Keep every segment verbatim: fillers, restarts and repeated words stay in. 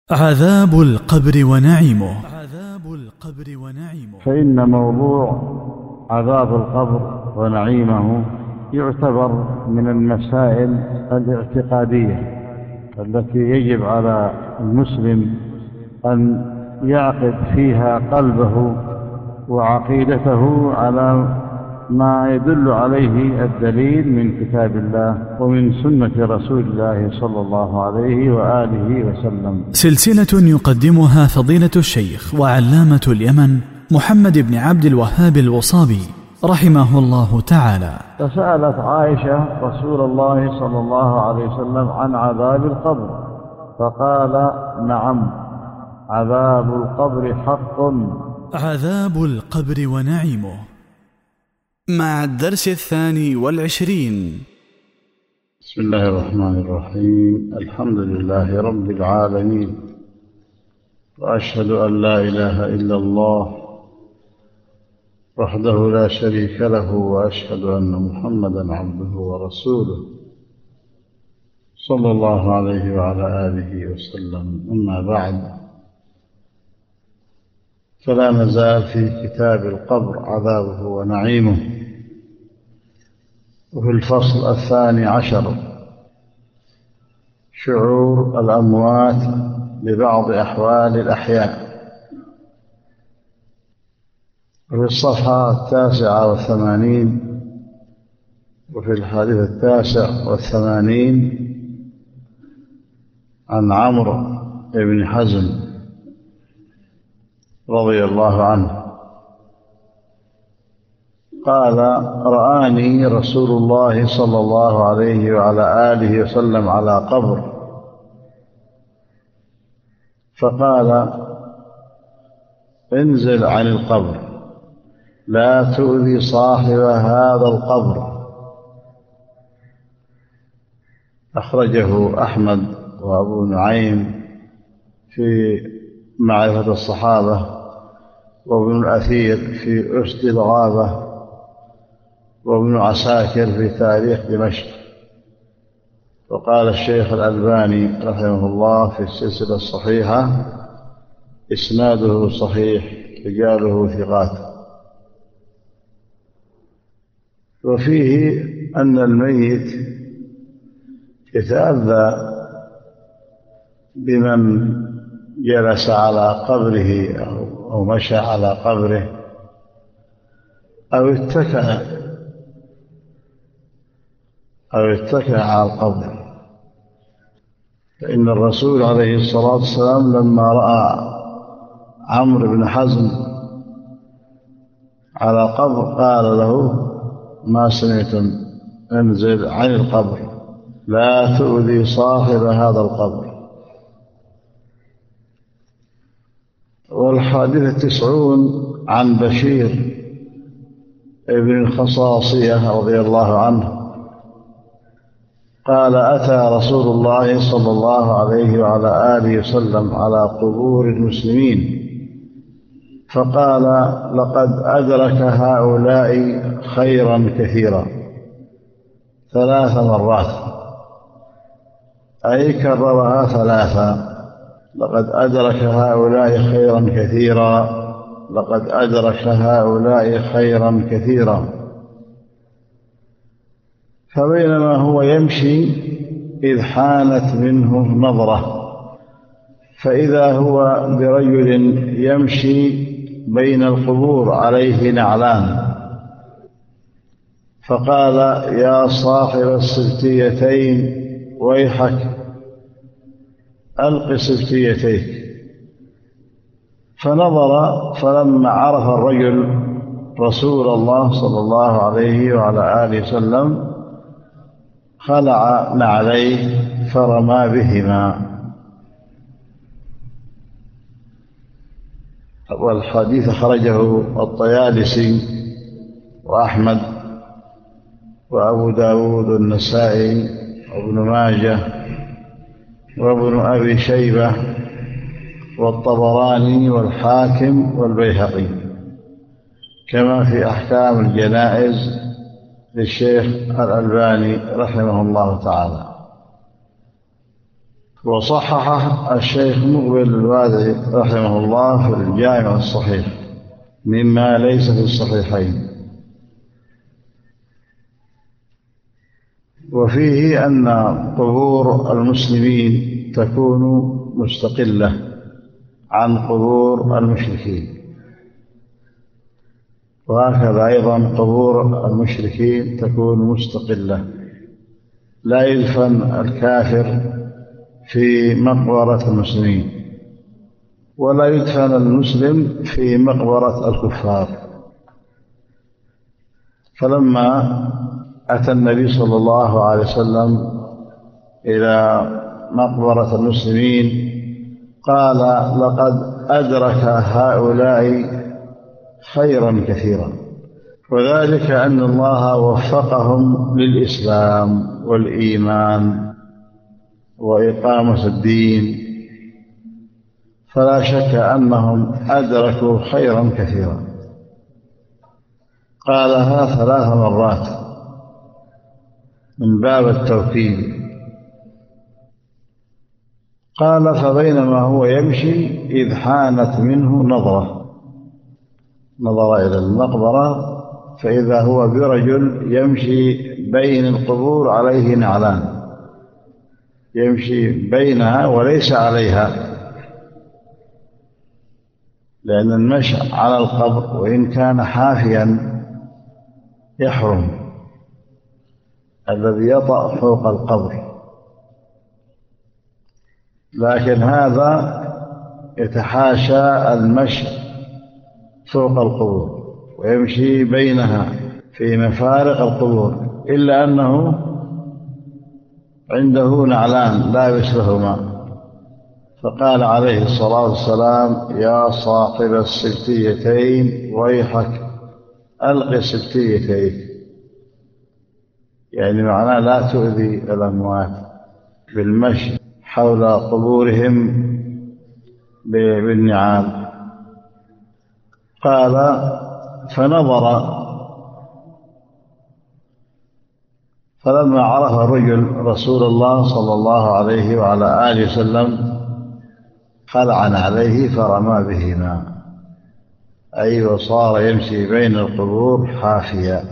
عذاب القبر ونعيمه. عذاب القبر ونعيمه. فإن موضوع عذاب القبر ونعيمه يعتبر من المسائل الاعتقادية التي يجب على المسلم أن يعقد فيها قلبه وعقيدته على ما يدل عليه الدليل من كتاب الله ومن سنة رسول الله صلى الله عليه وآله وسلم. سلسلة يقدمها فضيلة الشيخ وعلامة اليمن محمد بن عبد الوهاب الوصابي رحمه الله تعالى. فسألت عائشة رسول الله صلى الله عليه وسلم عن عذاب القبر فقال: نعم، عذاب القبر حق. عذاب القبر ونعيمه، مع الدرس الثاني والعشرين. بسم الله الرحمن الرحيم. الحمد لله رب العالمين، وأشهد أن لا إله إلا الله وحده لا شريك له، وأشهد أن محمدا عبده ورسوله صلى الله عليه وعلى آله وسلم. أما بعد، فلا نزال في كتاب القبر عذابه ونعيمه، وفي الفصل الثاني عشر شعور الأموات ببعض أحوال الأحياء. وفي الصفحة التاسعة والثمانين وفي الحديث التاسع والثمانين عن عمرو بن حزم رضي الله عنه قال: رآني رسول الله صلى الله عليه وعلى آله وسلم على قبر، فقال: انزل عن القبر، لا تؤذي صاحب هذا القبر. أخرجه أحمد وأبو نعيم في معرفة الصحابة، وابن الأثير في أسد الغابة، وابن عساكر في تاريخ دمشق. وقال الشيخ الألباني رحمه الله في السلسلة الصحيحة: إسناده صحيح، رجاله ثقات. وفيه أن الميت يتأذى بمن جلس على قبره أو مشى على قبره أو اتكأ أو اتكأ على القبر. فإن الرسول عليه الصلاة والسلام لما رأى عمرو بن حزم على قبر قال له: ما سمعتم؟ انزل عن القبر، لا تؤذي صاحب هذا القبر. والحديث التسعون عن بشير ابن الخصاصية رضي الله عنه قال: أتى رسول الله صلى الله عليه وعلى آله وسلم على قبور المسلمين فقال: لقد أدرك هؤلاء خيرا كثيرا، ثلاث مرات، أي كررها ثلاثا: لقد أدرك هؤلاء خيرا كثيرا، لقد أدرك هؤلاء خيرا كثيرا. فبينما هو يمشي إذ حانت منه نظرة، فإذا هو برجل يمشي بين القبور عليه نعلان، فقال: يا صاحب السبتيتين ويحك، ألق سبتيتيك. فنظر، فلما عرف الرجل رسول الله صلى الله عليه وعلى آله وسلم خلع نعليه فرمى بهما. والحديث خرجه الطيالسي وأحمد وأبو داود والنسائي وابن ماجه وابن أبي شيبة والطبراني والحاكم والبيهقي، كما في أحكام الجنائز للشيخ الألباني رحمه الله تعالى. وصححه الشيخ مقبل الوادعي رحمه الله في الجامع الصحيح مما ليس في الصحيحين. وفيه أن قبور المسلمين تكون مستقلة عن قبور المشركين، وهكذا أيضا قبور المشركين تكون مستقلة، لا يدفن الكافر في مقبرة المسلمين ولا يدفن المسلم في مقبرة الكفار. فلما أتى النبي صلى الله عليه وسلم إلى مقبرة المسلمين قال: لقد أدرك هؤلاء خيرا كثيرا، وذلك أن الله وفقهم للإسلام والإيمان وإقامة الدين، فلا شك أنهم أدركوا خيرا كثيرا. قالها ثلاث مرات من باب التوكيد. قال: فبينما هو يمشي إذ حانت منه نظرة، نظر إلى المقبرة فإذا هو برجل يمشي بين القبور عليه نعلان، يمشي بينها وليس عليها، لأن المشي على القبر وإن كان حافيا يحرم، الذي يطأ فوق القبر، لكن هذا يتحاشى المشي فوق القبور ويمشي بينها في مفارق القبور، إلا أنه عنده نعلان لابس لهما. فقال عليه الصلاة والسلام: يا صاحب السبتيتين ويحك ألق سبتيتيك، يعني معناه لا تؤذي الأموات بالمشي حول قبورهم بالنعال. قال: فنظر، فلما عرف الرجل رسول الله صلى الله عليه وعلى آله وسلم خلع عليه فرمى بهما، أي وصار يمشي بين القبور حافيا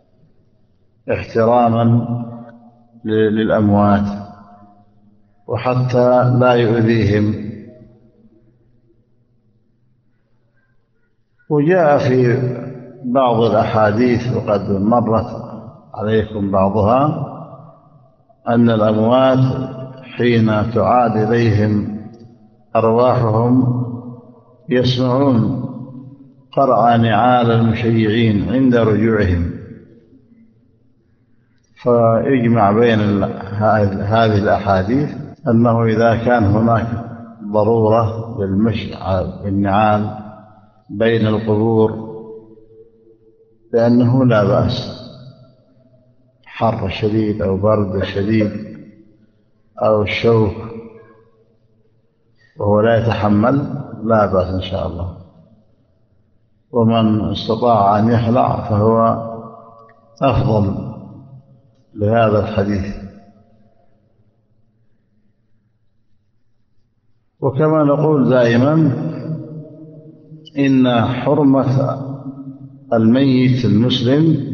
احتراما للأموات وحتى لا يؤذيهم. وجاء في بعض الأحاديث وقد مرت عليكم بعضها أن الأموات حين تعاد إليهم أرواحهم يسمعون قرع نعال المشيعين عند رجوعهم، فيجمع بين هذه الأحاديث أنه إذا كان هناك ضرورة للمشي بالنعال بين القبور لأنه لا بأس، حر شديد أو برد شديد أو الشوك وهو لا يتحمل، لا بأس إن شاء الله. ومن استطاع أن يخلع فهو أفضل لهذا الحديث. وكما نقول دائما إن حرمة الميت المسلم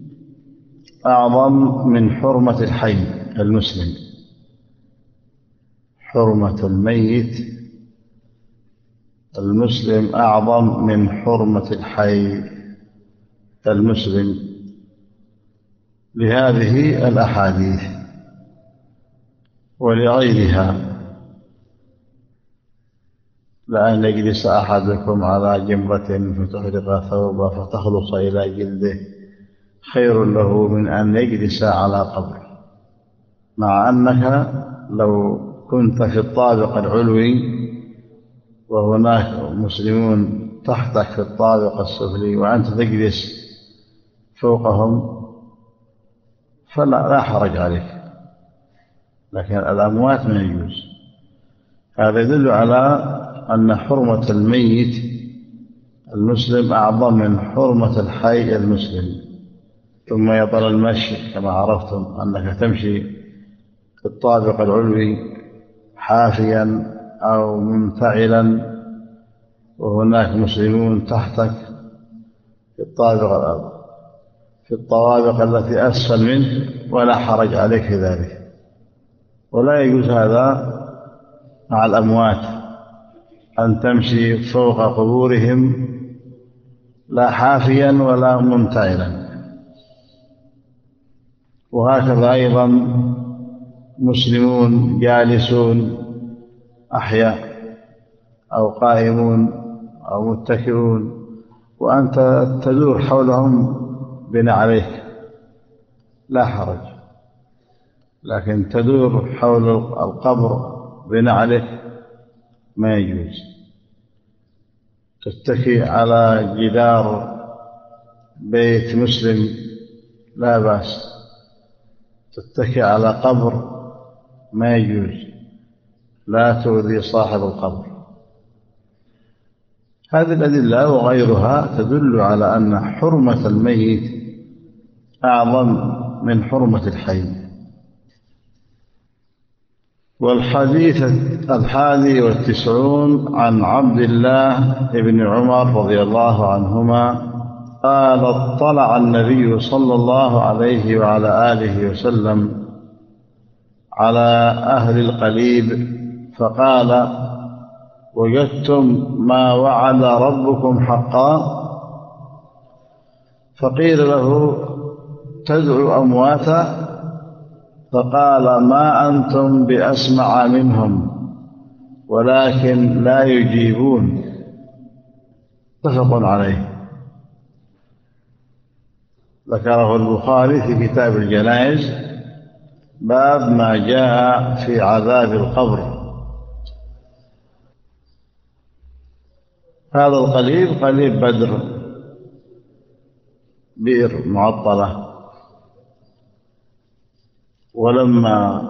أعظم من حرمة الحي المسلم. حرمة الميت المسلم أعظم من حرمة الحي المسلم لهذه الأحاديث ولغيرها. لأن يجلس أحدكم على جمرة فتحرق ثوبه فتخلص إلى جلده خير له من أن يجلس على قبر، مع أنك لو كنت في الطابق العلوي وهناك مسلمون تحتك في الطابق السفلي وأنت تجلس فوقهم فلا لا حرج عليك، لكن الأموات ما يجوز. هذا يدل على أن حرمة الميت المسلم أعظم من حرمة الحي المسلم. ثم يطل المشي كما عرفتم أنك تمشي في الطابق العلوي حافيا أو منفعلا وهناك مسلمون تحتك في الطابق الأرض في الطوابق التي أسفل منك ولا حرج عليك في ذلك. ولا يجوز هذا مع الأموات، أن تمشي فوق قبورهم لا حافيا ولا منتعلا. وهكذا أيضا مسلمون جالسون أحياء أو قائمون أو متكئون وأنت تدور حولهم بنعليك لا حرج، لكن تدور حول القبر بنعلك ما يجوز. تتكئ على جدار بيت مسلم لا بأس، تتكئ على قبر ما يجوز، لا تؤذي صاحب القبر. هذه الأدلة وغيرها تدل على أن حرمة الميت أعظم من حرمة الحي. والحديث الحادي والتسعون عن عبد الله بن عمر رضي الله عنهما قال: اطلع النبي صلى الله عليه وعلى آله وسلم على أهل القليب فقال: وجدتم ما وعد ربكم حقا؟ فقيل له: تدعو أمواتا؟ فقال: ما أنتم بأسمع منهم ولكن لا يجيبون. متفق عليه. ذكره البخاري في كتاب الجنائز باب ما جاء في عذاب القبر. هذا القليب قليب بدر، بئر معطلة. ولما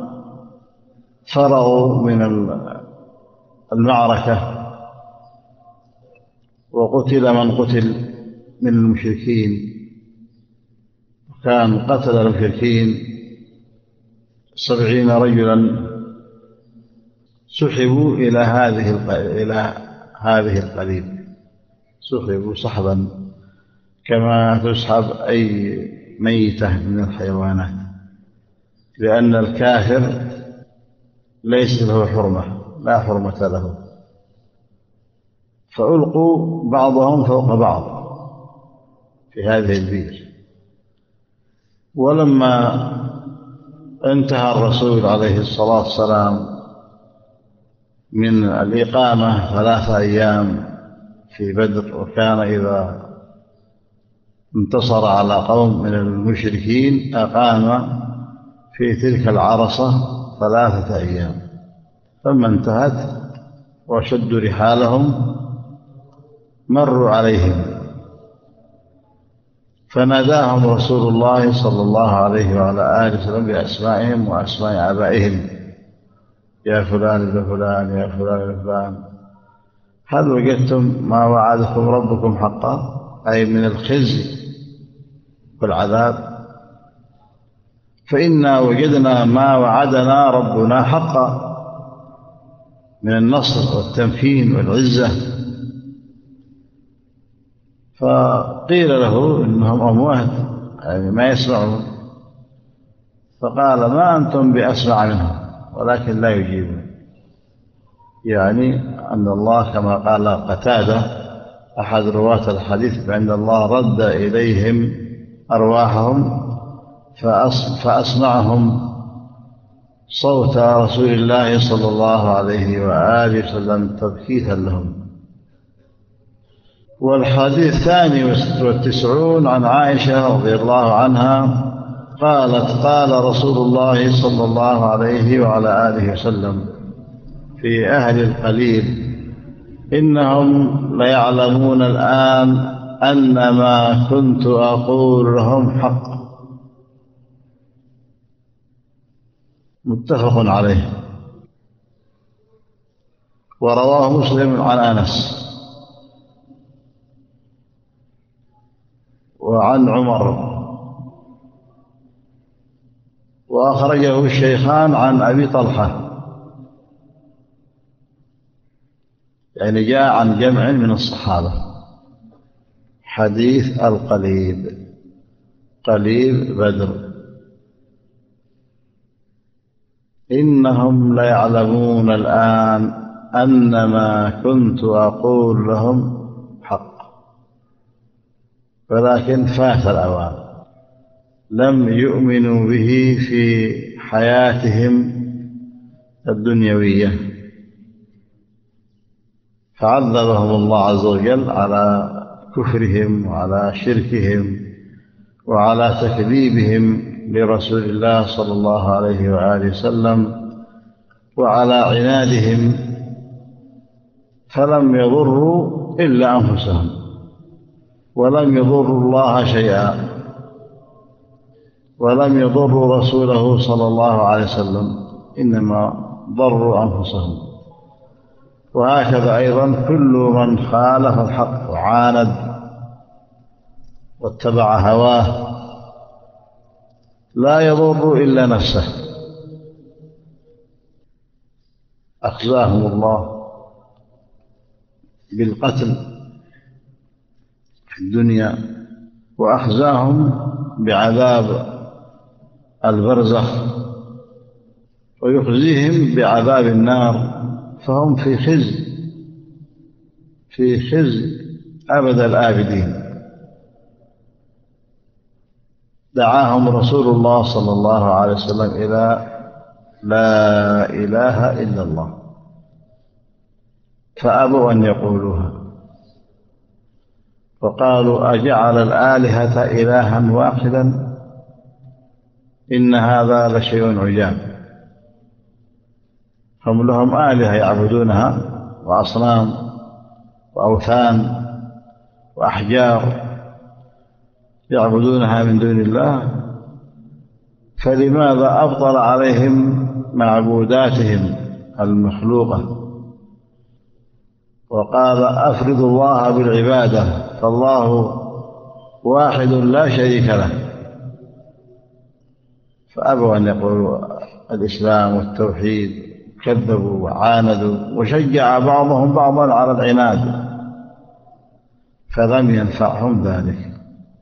فرغوا من المعركة وقتل من قتل من المشركين، كان قتل المشركين سبعين رجلا، سحبوا إلى هذه إلى هذه القليب، سحبوا سحبا كما تسحب أي ميتة من الحيوانات، لأن الكافر ليس له حرمة، لا حرمة له. فألقوا بعضهم فوق بعض في هذه البئر. ولما انتهى الرسول عليه الصلاة والسلام من الإقامة ثلاثة أيام في بدر، وكان إذا انتصر على قوم من المشركين أقام في تلك العرصة ثلاثة أيام، فلما انتهت وشدوا رحالهم مروا عليهم، فناداهم رسول الله صلى الله عليه وعلى آله وسلم بأسمائهم وأسماء آبائهم: يا فلان ابن فلان، يا فلان ابن فلان، هل وجدتم ما وعدكم ربكم حقا؟ أي من الخزي والعذاب. فإنا وجدنا ما وعدنا ربنا حقا من النصر والتمكين والعزة. فقيل له إنهم أموات، يعني ما يسمعون. فقال: ما أنتم بأسمع منهم ولكن لا يجيبون. يعني أن الله كما قال قتادة أحد رواة الحديث بأن الله رد إليهم أرواحهم فأسمعهم صوت رسول الله صلى الله عليه وآله وسلم تبكيتا لهم. والحديث الثاني والتسعون عن عائشة رضي الله عنها قالت: قال رسول الله صلى الله عليه وعلى آله وسلم في أهل القليل: إنهم ليعلمون الآن أن ما كنت أقول لهم حق. متفق عليه. ورواه مسلم عن أنس وعن عمر، وأخرجه الشيخان عن أبي طلحة يعني جاء عن جمع من الصحابة. حديث القليب، قليب بدر: إنهم ليعلمون الآن أن ما كنت أقول لهم حق، ولكن فات الأوان، لم يؤمنوا به في حياتهم الدنيوية، فعذبهم الله عز وجل على كفرهم وعلى شركهم وعلى تكذيبهم لرسول الله صلى الله عليه وآله وسلم وعلى عنادهم، فلم يضروا إلا أنفسهم ولم يضروا الله شيئا ولم يضروا رسوله صلى الله عليه وسلم، إنما ضروا أنفسهم. وهكذا أيضا كل من خالف الحق وعاند واتبع هواه لا يضر إلا نفسه. أخزاهم الله بالقتل في الدنيا، وأخزاهم بعذاب البرزخ، ويخزيهم بعذاب النار، فهم في خزي في خزي أبد الآبدين. دعاهم رسول الله صلى الله عليه وسلم إلى لا إله إلا الله، فأبوا أن يقولوها، وقالوا أجعل الآلهة إلها واحدا إن هذا لشيء عجاب. هم لهم آلهة يعبدونها، وأصنام وأوثان وأحجار يعبدونها من دون الله، فلماذا أبطل عليهم معبوداتهم المخلوقة؟ وقال أفرض الله بالعبادة، فالله واحد لا شريك له، فأبوا أن يقولوا الإسلام والتوحيد، كذبوا وعاندوا، وشجع بعضهم بعضا على العناد، فلم ينفعهم ذلك.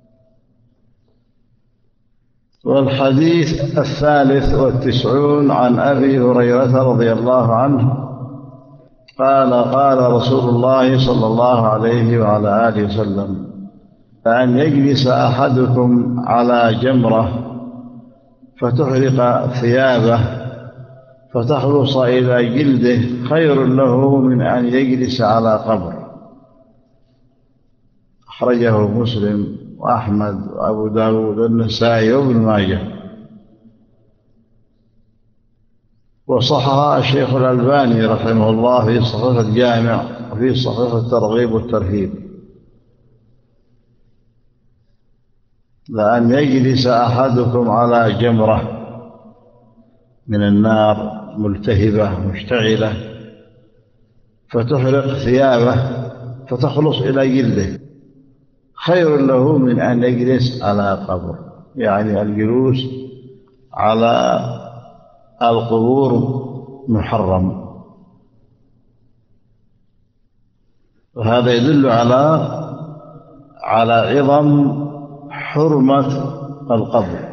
والحديث الثالث والتسعون عن أبي هريرة رضي الله عنه قال: قال رسول الله صلى الله عليه وعلى آله وسلم: أن يجلس أحدكم على جمرة فتحرق ثيابه فتخلص إلى جلده خير له من أن يجلس على قبر. أخرجه مسلم وأحمد وأبو داود والنسائي وابن ماجه، وصححه الشيخ الألباني رحمه الله في صحيح الجامع وفي صحيح الترغيب والترهيب. لأن يجلس أحدكم على جمرة من النار ملتهبة مشتعلة فتحرق ثيابه فتخلص إلى جلده خير له من أن يجلس على قبر، يعني الجلوس على القبور محرم. وهذا يدل على على عظم حرمة القبر،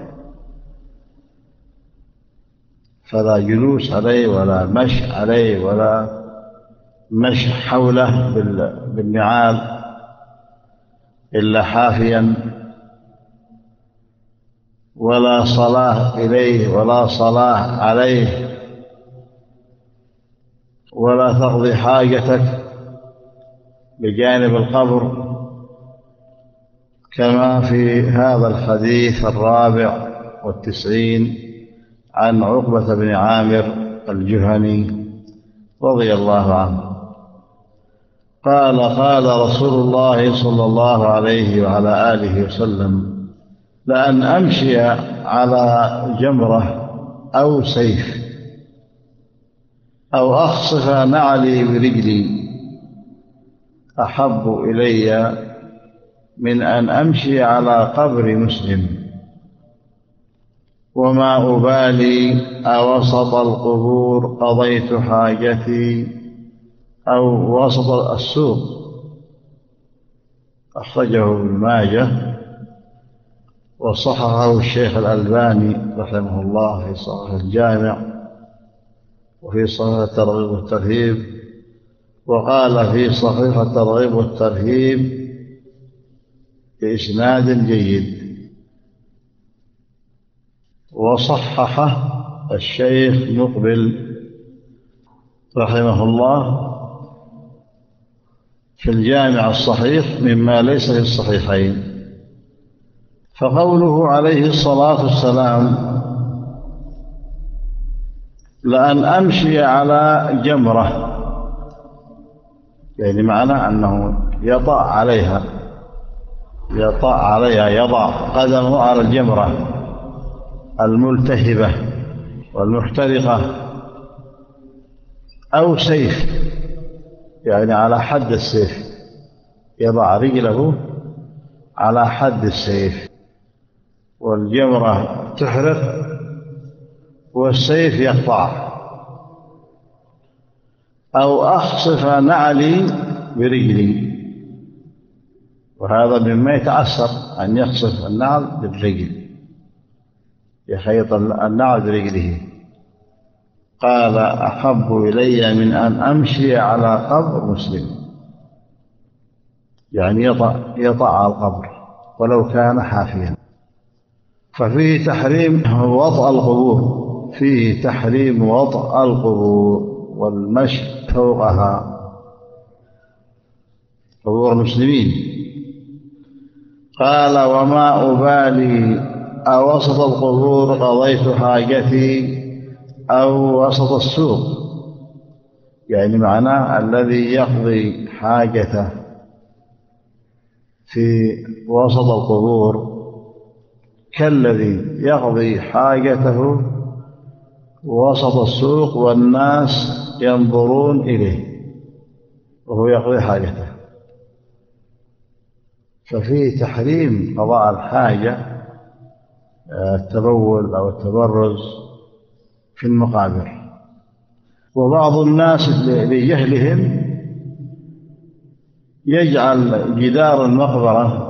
فلا جلوس عليه ولا مشي عليه ولا مشي حوله بالنعال إلا حافيا، ولا صلاة إليه ولا صلاة عليه، ولا تقضي حاجتك بجانب القبر، كما في هذا الحديث الرابع والتسعين عن عقبة بن عامر الجهني رضي الله عنه قال: قال رسول الله صلى الله عليه وعلى آله وسلم: لأن أمشي على جمرة أو سيف أو أخصف نعلي برجلي أحب إلي من أن أمشي على قبر مسلم، وما أبالي أوسط القبور قضيت حاجتي أو وسط السوق، أخرجه ابن ماجه وصححه الشيخ الألباني رحمه الله في صحيح الجامع وفي صحيح الترغيب والترهيب، وقال في صحيح الترغيب والترهيب بإسناد جيد. وصححه الشيخ مقبل رحمه الله في الجامع الصحيح مما ليس في الصحيحين. فقوله عليه الصلاة والسلام لأن أمشي على جمرة، يعني معنى أنه يطأ عليها يطأ عليها يضع قدمه على الجمرة الملتهبة والمحترقة، أو سيف، يعني على حد السيف، يضع رجله على حد السيف، والجمرة تحرق والسيف يقطع، أو أخصف نعلي برجلي، وهذا مما يتعسر أن يخصف النعل بالرجل، يخيط النعل برجله. قال أحب إلي من أن أمشي على قبر مسلم، يعني يطأ, يطأ على القبر ولو كان حافيا. ففيه تحريم وطأ القبور، فيه تحريم وطأ القبور والمشي فوقها، قبور المسلمين. قال وما أبالي أوسط القبور قضيت حاجتي أو وسط السوق، يعني معناه الذي يقضي حاجته في وسط القبور كالذي يقضي حاجته وسط السوق والناس ينظرون إليه وهو يقضي حاجته. ففيه تحريم قضاء الحاجة، التبول أو التبرز في المقابر. وبعض الناس لجهلهم يجعل جدار المقبرة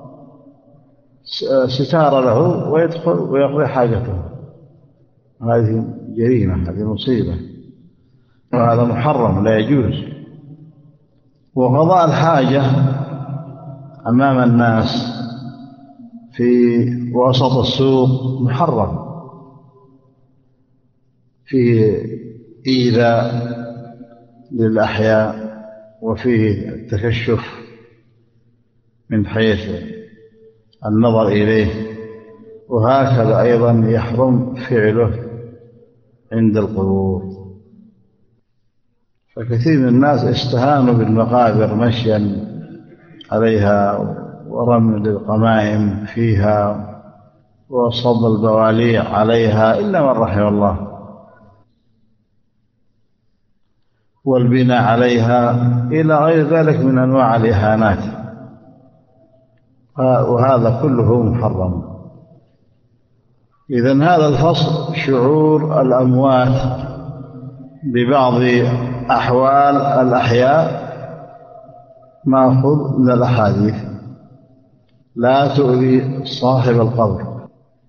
ستار له ويدخل ويقضي حاجته، هذه جريمة، هذه مصيبة، وهذا محرم لا يجوز. وقضاء الحاجة أمام الناس في وسط السوق محرم، فيه إيذاء للأحياء وفيه التكشف من حيث النظر إليه، وهكذا أيضا يحرم فعله عند القبور. فكثير من الناس استهانوا بالمقابر مشيا عليها ورمل القمائم فيها وصب البواليع عليها إلا من رحم الله، والبناء عليها إلى غير ذلك من أنواع الإهانات، وهذا كله محرم. إذن هذا الفصل شعور الأموات ببعض أحوال الأحياء مأخوذ من الأحاديث: لا تؤذي صاحب القبر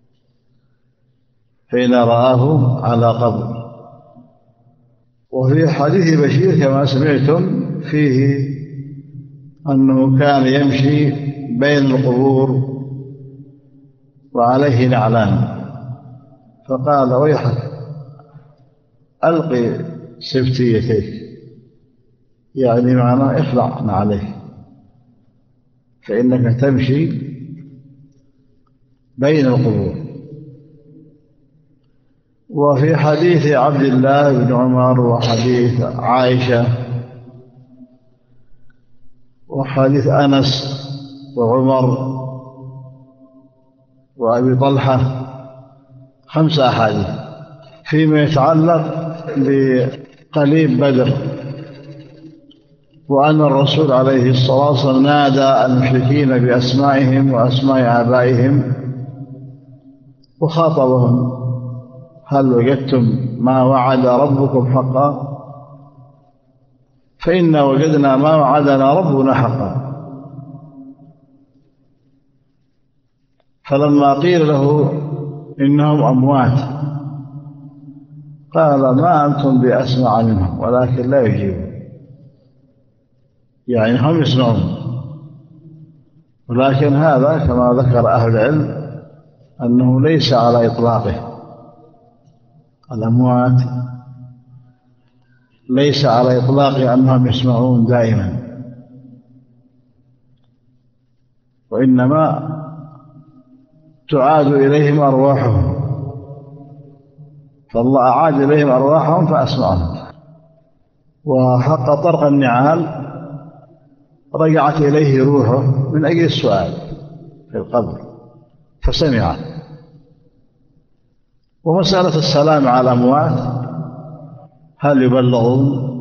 حين رآه على قبر. وفي حديث بشير كما سمعتم فيه أنه كان يمشي بين القبور وعليه نعلان، فقال ويحك ألقي سبتيتيك، يعني معناه اخلع نعليه، فإنك تمشي بين القبور. وفي حديث عبد الله بن عمر وحديث عائشة وحديث أنس وعمر وأبي طلحة خمسة أحاديث فيما يتعلق بقليب بدر، وأن الرسول عليه الصلاة والسلام نادى المشركين بأسمائهم وأسماء آبائهم وخاطبهم: هل وجدتم ما وعد ربكم حقا؟ فإنا وجدنا ما وعدنا ربنا حقا. فلما قيل له إنهم أموات قال ما أنتم بأسمع منهم ولكن لا يجيبون، يعني هم يسمعون، ولكن هذا كما ذكر أهل العلم أنه ليس على إطلاقه. الأموات ليس على إطلاقه أنهم يسمعون دائما، وإنما تعاد إليهم أرواحهم، فالله أعاد إليهم أرواحهم فأسمعهم. وحق طرق النعال رجعت إليه روحه من أجل السؤال في القبر فسمع. ومسألة السلام على الأموات هل يبلغون؟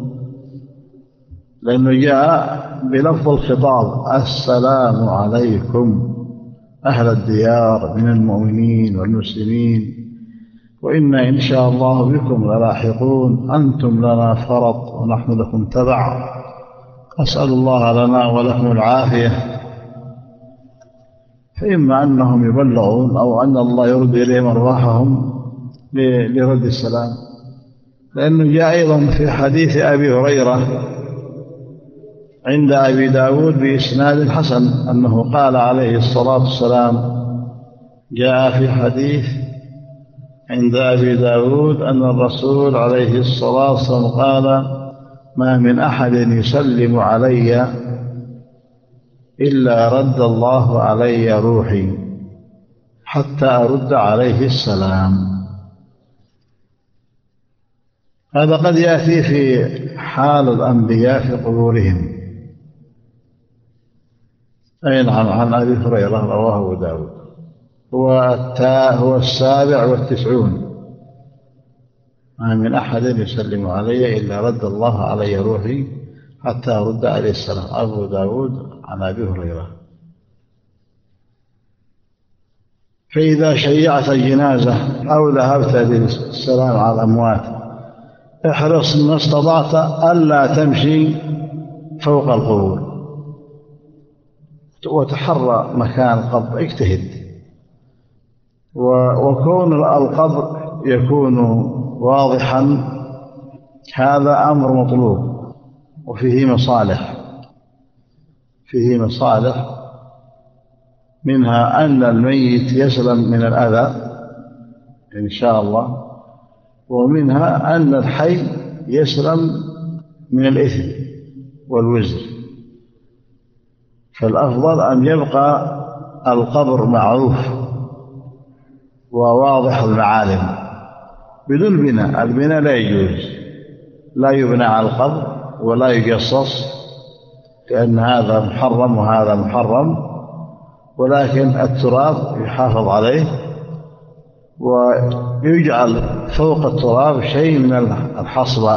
لأنه جاء بلفظ الخطاب السلام عليكم أهل الديار من المؤمنين والمسلمين وإنا إن شاء الله بكم للاحقون أنتم لنا فرط ونحن لكم تبع، أسأل الله لنا ولكم العافية. فإما أنهم يبلغون أو أن الله يرد إليهم أرواحهم لرد السلام، لأنه جاء أيضا في حديث أبي هريرة عند أبي داود بإسناد حسن أنه قال عليه الصلاة والسلام، جاء في حديث عند أبي داود أن الرسول عليه الصلاة والسلام قال ما من أحد يسلم علي إلا رد الله علي روحي حتى أرد عليه السلام. هذا قد يأتي في حال الأنبياء في قبورهم. أي نعم، عن أبي هريرة رواه أبو داود. هو التاء هو السابع والتسعون. ما من أحد يسلم علي إلا رد الله علي روحي حتى أرد عليه السلام. أبو داود عن أبي هريرة. فإذا شيعت الجنازة أو ذهبت للسلام على الأموات احرص ما استطعت ألا تمشي فوق القبور، وتحرى مكان القبر، اجتهد. وكون القبر يكون واضحا هذا أمر مطلوب، وفيه مصالح فيه مصالح منها أن الميت يسلم من الأذى إن شاء الله، ومنها أن الحي يسلم من الإثم والوزر. فالأفضل أن يبقى القبر معروف وواضح المعالم بدون بناء. البناء لا يجوز، لا يبنى على القبر ولا يجصص، لأن هذا محرم وهذا محرم، ولكن التراب يحافظ عليه ويجعل فوق التراب شيء من الحصبة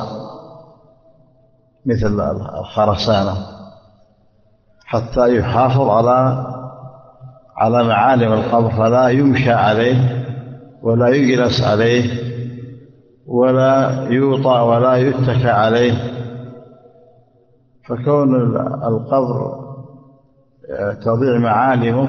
مثل الخرسانة حتى يحافظ على على معالم القبر، فلا يمشى عليه ولا يجلس عليه ولا يوطأ ولا يتكى عليه. فكون القبر تضيع معالمه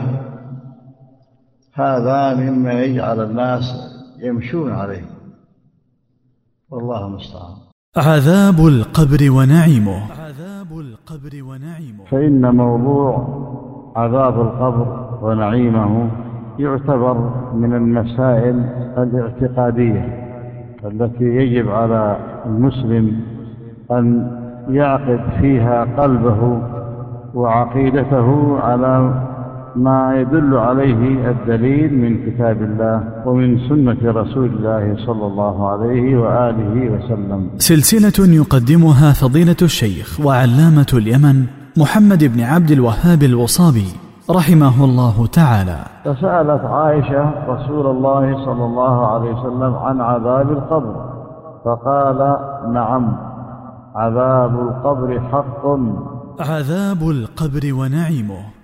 هذا مما يجعل الناس يمشون عليه، والله المستعان. عذاب القبر ونعيمه. عذاب القبر ونعيمه. فإن موضوع عذاب القبر ونعيمه يعتبر من المسائل الاعتقادية التي يجب على المسلم أن يعقد فيها قلبه وعقيدته على ما يدل عليه الدليل من كتاب الله ومن سنة رسول الله صلى الله عليه وآله وسلم. سلسلة يقدمها فضيلة الشيخ وعلامة اليمن محمد بن عبد الوهاب الوصابي رحمه الله تعالى. فسألت عائشة رسول الله صلى الله عليه وسلم عن عذاب القبر فقال نعم، عذاب القبر حق. عذاب القبر ونعيمه.